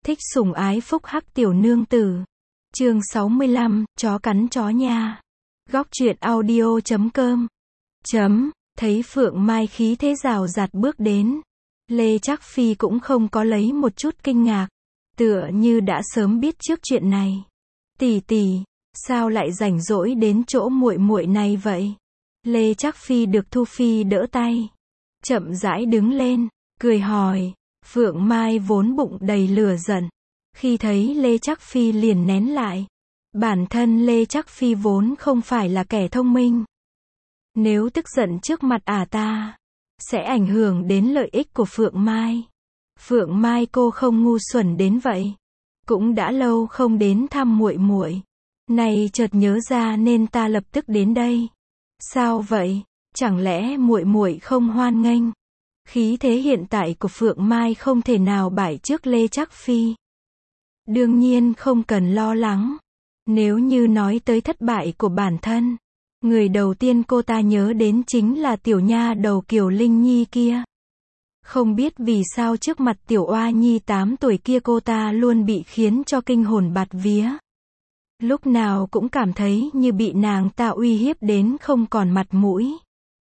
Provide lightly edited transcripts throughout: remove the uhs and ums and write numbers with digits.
Thích sủng ái phúc hắc tiểu nương tử. Chương 65, chó cắn chó nha. Góc truyện audio.com. Thấy Phượng Mai khí thế rào rạt bước đến. Lê Trác Phi cũng không có lấy một chút kinh ngạc. Tựa như đã sớm biết trước chuyện này. Tỷ tỷ, sao lại rảnh rỗi đến chỗ muội muội này vậy? Lê Trác Phi được Thu Phi đỡ tay. Chậm rãi đứng lên, cười hỏi. Phượng Mai vốn bụng đầy lửa giận. Khi thấy Lê Trác Phi liền nén lại. Bản thân Lê Trác Phi vốn không phải là kẻ thông minh. Nếu tức giận trước mặt ta, sẽ ảnh hưởng đến lợi ích của Phượng Mai. Phượng Mai cô không ngu xuẩn đến vậy. Cũng đã lâu không đến thăm muội muội. Này chợt nhớ ra nên ta lập tức đến đây. Sao vậy? Chẳng lẽ muội muội không hoan nghênh? Khí thế hiện tại của Phượng Mai không thể nào bại trước Lê Trác Phi. Đương nhiên không cần lo lắng. Nếu như nói tới thất bại của bản thân, người đầu tiên cô ta nhớ đến chính là tiểu nha đầu Kiều Linh Nhi kia. Không biết vì sao trước mặt tiểu oa nhi 8 tuổi kia cô ta luôn bị khiến cho kinh hồn bạt vía. Lúc nào cũng cảm thấy như bị nàng ta uy hiếp đến không còn mặt mũi.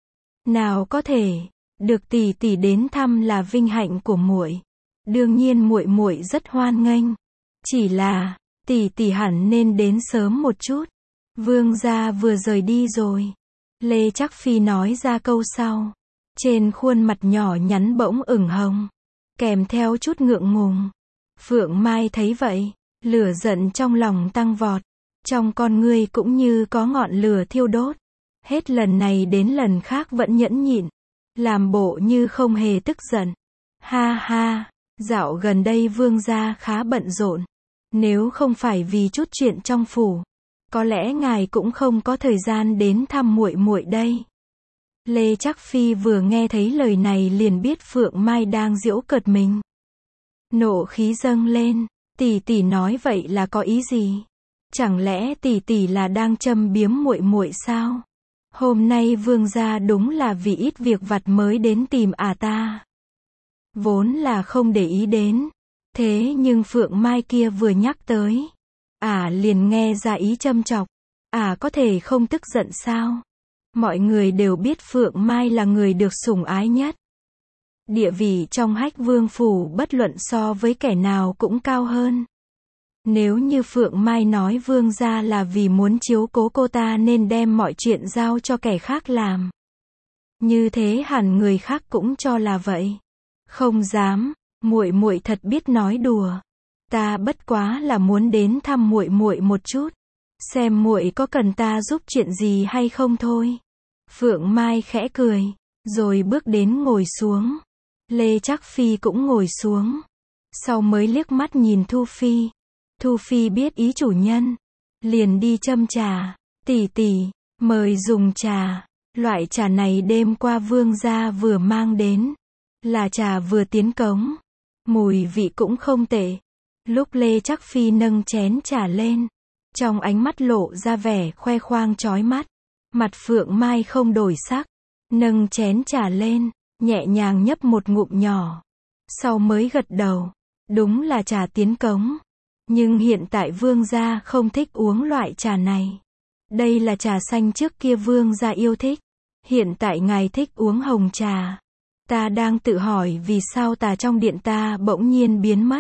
Nào có thể, được tỷ tỷ đến thăm là vinh hạnh của muội. Đương nhiên muội muội rất hoan nghênh. Chỉ là, tỷ tỷ hẳn nên đến sớm một chút. Vương gia vừa rời đi rồi. Lê Trác Phi nói ra câu sau. Trên khuôn mặt nhỏ nhắn bỗng ửng hồng, kèm theo chút ngượng ngùng. Phượng Mai thấy vậy, lửa giận trong lòng tăng vọt. Trong con ngươi cũng như có ngọn lửa thiêu đốt. Hết lần này đến lần khác vẫn nhẫn nhịn. Làm bộ như không hề tức giận. Ha ha, dạo gần đây vương gia khá bận rộn. Nếu không phải vì chút chuyện trong phủ, có lẽ ngài cũng không có thời gian đến thăm muội muội đây. Lê Trác Phi vừa nghe thấy lời này liền biết Phượng Mai đang giễu cợt mình. Nộ khí dâng lên, tỷ tỷ nói vậy là có ý gì? Chẳng lẽ tỷ tỷ là đang châm biếm muội muội sao? Hôm nay vương gia đúng là vì ít việc vặt mới đến tìm ta. Vốn là không để ý đến. Thế nhưng Phượng Mai kia vừa nhắc tới, liền nghe ra ý châm chọc. Có thể không tức giận sao? Mọi người đều biết Phượng Mai là người được sủng ái nhất. Địa vị trong Hách Vương phủ bất luận so với kẻ nào cũng cao hơn. Nếu như Phượng Mai nói vương gia là vì muốn chiếu cố cô ta nên đem mọi chuyện giao cho kẻ khác làm. Như thế hẳn người khác cũng cho là vậy. Không dám, muội muội thật biết nói đùa. Ta bất quá là muốn đến thăm muội muội một chút, xem muội có cần ta giúp chuyện gì hay không thôi. Phượng Mai khẽ cười, rồi bước đến ngồi xuống. Lê Trác Phi cũng ngồi xuống. Sau mới liếc mắt nhìn Thu Phi. Thu Phi biết ý chủ nhân, liền đi châm trà. Tỷ tỷ, mời dùng trà. Loại trà này đêm qua vương gia vừa mang đến, là trà vừa tiến cống. Mùi vị cũng không tệ. Lúc Lê Trác Phi nâng chén trà lên, trong ánh mắt lộ ra vẻ khoe khoang chói mắt. Mặt Phượng Mai không đổi sắc, nâng chén trà lên, nhẹ nhàng nhấp một ngụm nhỏ. Sau mới gật đầu, đúng là trà tiến cống. Nhưng hiện tại vương gia không thích uống loại trà này. Đây là trà xanh trước kia vương gia yêu thích. Hiện tại ngài thích uống hồng trà. Ta đang tự hỏi vì sao trà trong điện ta bỗng nhiên biến mất.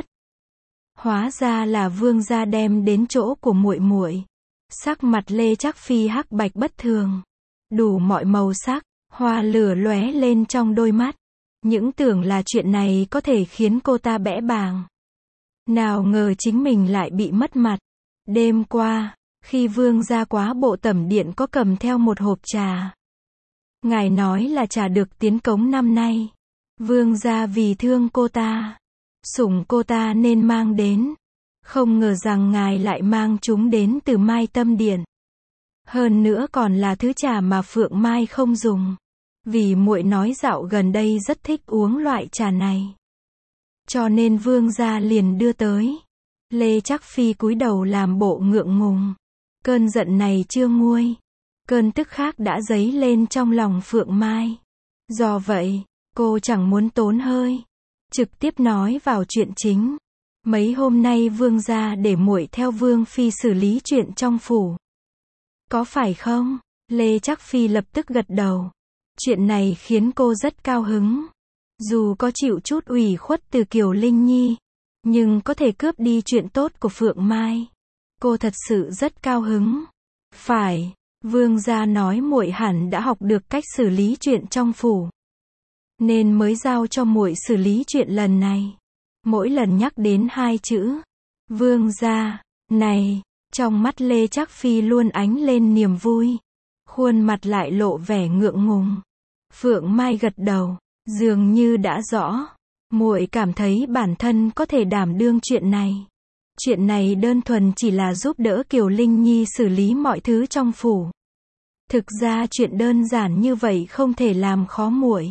Hóa ra là vương gia đem đến chỗ của muội muội. Sắc mặt Lê Trác Phi hắc bạch bất thường, đủ mọi màu sắc, hoa lửa lóe lên trong đôi mắt. Những tưởng là chuyện này có thể khiến cô ta bẽ bàng. Nào ngờ chính mình lại bị mất mặt. Đêm qua, khi vương gia quá bộ tẩm điện có cầm theo một hộp trà. Ngài nói là trà được tiến cống năm nay. Vương gia vì thương cô ta, sủng cô ta nên mang đến. Không ngờ rằng ngài lại mang chúng đến từ Mai Tâm Điện. Hơn nữa còn là thứ trà mà Phượng Mai không dùng. Vì muội nói dạo gần đây rất thích uống loại trà này, cho nên vương gia liền đưa tới. Lê Trác Phi cúi đầu làm bộ ngượng ngùng. Cơn giận này chưa nguôi. Cơn tức khác đã dấy lên trong lòng Phượng Mai. Do vậy, cô chẳng muốn tốn hơi, trực tiếp nói vào chuyện chính. Mấy hôm nay vương gia để muội theo vương phi xử lý chuyện trong phủ. Có phải không? Lê Trác Phi lập tức gật đầu. Chuyện này khiến cô rất cao hứng. Dù có chịu chút ủy khuất từ Kiều Linh Nhi, nhưng có thể cướp đi chuyện tốt của Phượng Mai. Cô thật sự rất cao hứng. Phải, vương gia nói muội hẳn đã học được cách xử lý chuyện trong phủ, nên mới giao cho muội xử lý chuyện lần này. Mỗi lần nhắc đến hai chữ vương gia này, trong mắt Lê Trác Phi luôn ánh lên niềm vui, khuôn mặt lại lộ vẻ ngượng ngùng. Phượng Mai gật đầu, dường như đã rõ. Muội cảm thấy bản thân có thể đảm đương chuyện này. Chuyện này đơn thuần chỉ là giúp đỡ Kiều Linh Nhi xử lý mọi thứ trong phủ. Thực ra chuyện đơn giản như vậy không thể làm khó muội.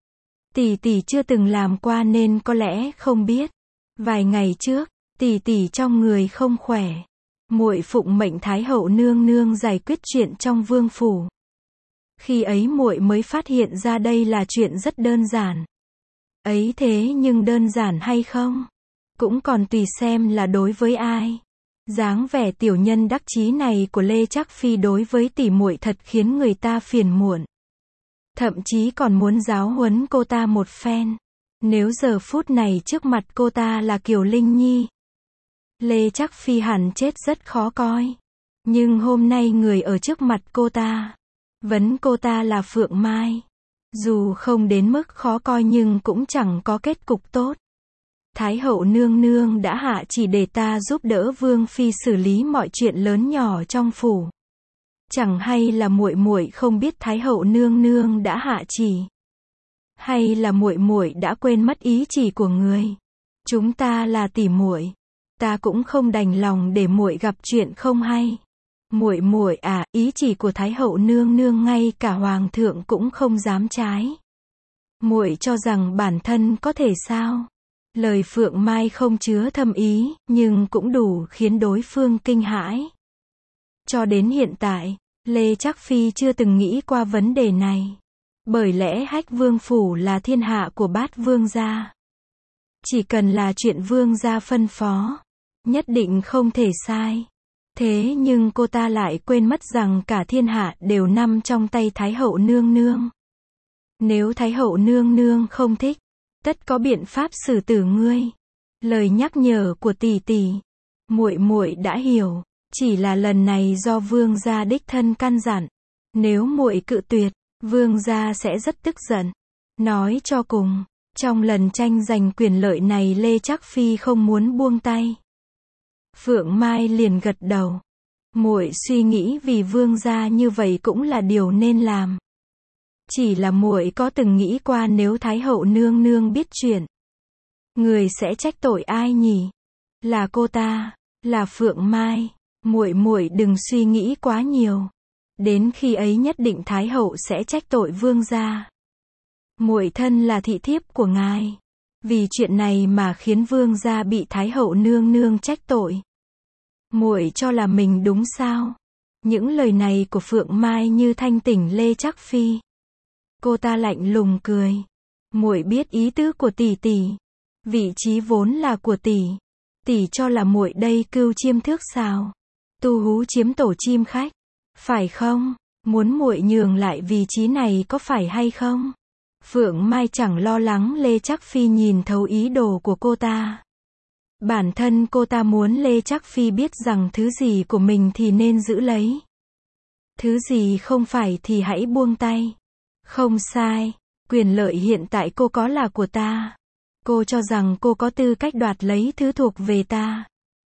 Tỷ tỷ chưa từng làm qua nên có lẽ không biết. Vài ngày trước, tỷ tỷ trong người không khỏe. Muội phụng mệnh Thái hậu nương nương giải quyết chuyện trong vương phủ. Khi ấy muội mới phát hiện ra đây là chuyện rất đơn giản. Ấy thế nhưng đơn giản hay không? Cũng còn tùy xem là đối với ai. Dáng vẻ tiểu nhân đắc chí này của Lê Trác Phi đối với tỷ muội thật khiến người ta phiền muộn. Thậm chí còn muốn giáo huấn cô ta một phen. Nếu giờ phút này trước mặt cô ta là Kiều Linh Nhi, Lê Trác Phi hẳn chết rất khó coi. Nhưng hôm nay người ở trước mặt cô ta, vấn cô ta là Phượng Mai. Dù không đến mức khó coi nhưng cũng chẳng có kết cục tốt. Thái hậu nương nương đã hạ chỉ để ta giúp đỡ vương phi xử lý mọi chuyện lớn nhỏ trong phủ. Chẳng hay là muội muội không biết Thái hậu nương nương đã hạ chỉ, hay là muội muội đã quên mất ý chỉ của người. Chúng ta là tỷ muội, ta cũng không đành lòng để muội gặp chuyện không hay. Muội muội à, ý chỉ của Thái hậu nương nương ngay cả hoàng thượng cũng không dám trái. Muội cho rằng bản thân có thể sao? Lời Phượng Mai không chứa thâm ý, nhưng cũng đủ khiến đối phương kinh hãi. Cho đến hiện tại, Lê Trác Phi chưa từng nghĩ qua vấn đề này. Bởi lẽ Hách Vương phủ là thiên hạ của Bát Vương gia. Chỉ cần là chuyện Vương gia phân phó, nhất định không thể sai. Thế nhưng cô ta lại quên mất rằng cả thiên hạ đều nằm trong tay Thái hậu nương nương. Nếu Thái hậu nương nương không thích, tất có biện pháp xử tử ngươi. Lời nhắc nhở của tỷ tỷ, muội muội đã hiểu, chỉ là lần này do vương gia đích thân căn dặn. Nếu muội cự tuyệt, vương gia sẽ rất tức giận. Nói cho cùng, trong lần tranh giành quyền lợi này Lê Trác Phi không muốn buông tay. Phượng Mai liền gật đầu. Muội suy nghĩ vì vương gia như vậy cũng là điều nên làm. Chỉ là muội có từng nghĩ qua nếu Thái hậu nương nương biết chuyện, người sẽ trách tội ai nhỉ? Là cô ta, là Phượng Mai. Muội đừng suy nghĩ quá nhiều. Đến khi ấy nhất định Thái hậu sẽ trách tội vương gia. Muội thân là thị thiếp của ngài, vì chuyện này mà khiến vương gia bị Thái hậu nương nương trách tội. Muội cho là mình đúng sao? Những lời này của Phượng Mai như thanh tỉnh Lê Trác Phi. Cô ta lạnh lùng cười. Muội biết ý tứ của tỷ tỷ. Vị trí vốn là của tỷ. Tỷ cho là muội đây cưu chiêm thước sào, tu hú chiếm tổ chim khách, phải không? Muốn muội nhường lại vị trí này có phải hay không? Phượng Mai chẳng lo lắng Lê Trác Phi nhìn thấu ý đồ của cô ta. Bản thân cô ta muốn Lê Trác Phi biết rằng thứ gì của mình thì nên giữ lấy. Thứ gì không phải thì hãy buông tay. Không sai, quyền lợi hiện tại cô có là của ta. Cô cho rằng cô có tư cách đoạt lấy thứ thuộc về ta.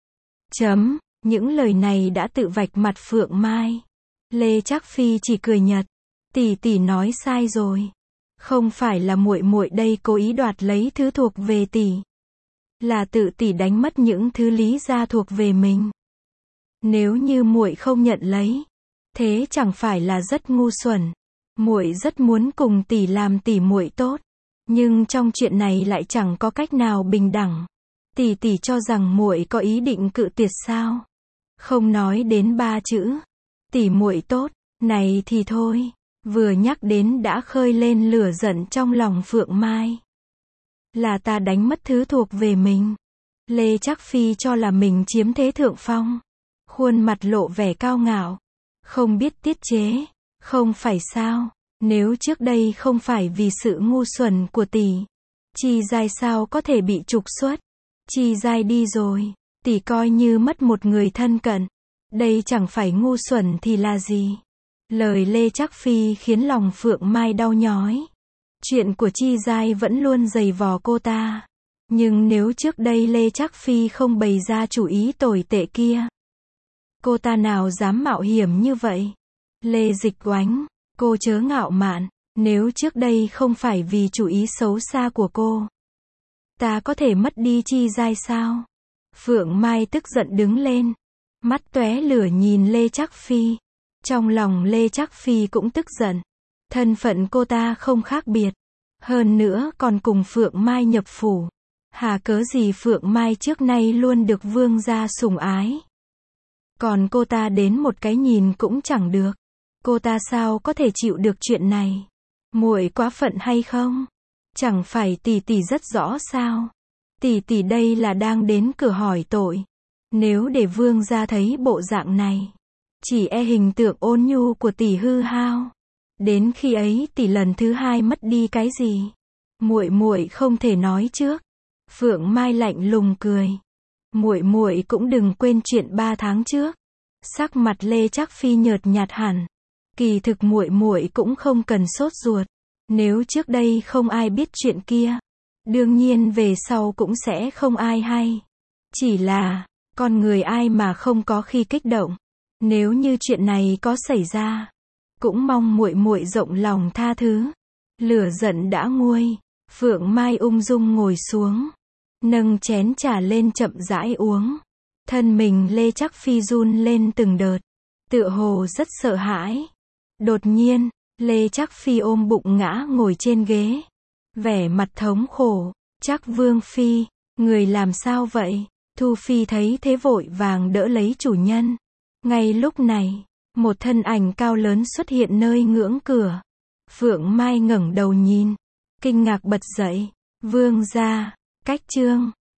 Những lời này đã tự vạch mặt Phượng Mai. Lê Trác Phi chỉ cười nhạt. Tỷ nói sai rồi. Không phải là muội đây cố ý đoạt lấy thứ thuộc về tỷ. Là tự tỷ đánh mất những thứ lý ra thuộc về mình. Nếu như muội không nhận lấy, thế chẳng phải là rất ngu xuẩn. Muội rất muốn cùng tỷ làm tỷ muội tốt, nhưng trong chuyện này lại chẳng có cách nào bình đẳng. Tỷ cho rằng muội có ý định cự tuyệt sao? Không nói đến 3 chữ tỷ muội tốt này thì thôi, vừa nhắc đến đã khơi lên lửa giận trong lòng Phượng Mai. Là ta đánh mất thứ thuộc về mình. Lê Trác Phi cho là mình chiếm thế thượng phong. Khuôn mặt lộ vẻ cao ngạo. Không biết tiết chế. Không phải sao. Nếu trước đây không phải vì sự ngu xuẩn của tỷ, Chi Giai sao có thể bị trục xuất. Chi Giai đi rồi, tỷ coi như mất một người thân cận. Đây chẳng phải ngu xuẩn thì là gì. Lời Lê Trác Phi khiến lòng Phượng Mai đau nhói. Chuyện của Chi Giai vẫn luôn giày vò cô ta. Nhưng nếu trước đây Lê Trác Phi không bày ra chủ ý tồi tệ kia, cô ta nào dám mạo hiểm như vậy. Lê Dịch Oánh, cô chớ ngạo mạn. Nếu trước đây không phải vì chủ ý xấu xa của cô, ta có thể mất đi Chi Giai sao? Phượng Mai tức giận đứng lên, mắt tóe lửa nhìn Lê Trác Phi. Trong lòng Lê Trác Phi cũng tức giận. Thân phận cô ta không khác biệt. Hơn nữa còn cùng Phượng Mai nhập phủ. Hà cớ gì Phượng Mai trước nay luôn được vương gia sủng ái. Còn cô ta đến một cái nhìn cũng chẳng được. Cô ta sao có thể chịu được chuyện này? Muội quá phận hay không? Chẳng phải tỷ tỷ rất rõ sao? Tỷ tỷ đây là đang đến cửa hỏi tội. Nếu để vương gia thấy bộ dạng này, chỉ e hình tượng ôn nhu của tỷ hư hao. Đến khi ấy tỷ lần thứ hai mất đi cái gì? Muội không thể nói trước. Phượng Mai lạnh lùng cười. Muội cũng đừng quên chuyện 3 tháng trước. Sắc mặt Lê Trác Phi nhợt nhạt hẳn. Kỳ thực muội cũng không cần sốt ruột. Nếu trước đây không ai biết chuyện kia, đương nhiên về sau cũng sẽ không ai hay. Chỉ là, con người ai mà không có khi kích động. Nếu như chuyện này có xảy ra, cũng mong muội rộng lòng tha thứ. Lửa giận đã nguôi, Phượng Mai ung dung ngồi xuống, nâng chén trà lên chậm rãi uống. Thân mình Lê Trác Phi run lên từng đợt, tựa hồ rất sợ hãi. Đột nhiên, Lê Trác Phi ôm bụng ngã ngồi trên ghế, vẻ mặt thống khổ. Trác Vương Phi, người làm sao vậy? Thu Phi thấy thế vội vàng đỡ lấy chủ nhân. Ngay lúc này, một thân ảnh cao lớn xuất hiện nơi ngưỡng cửa. Phượng Mai ngẩng đầu nhìn, kinh ngạc bật dậy. Vương gia, Cách Trương.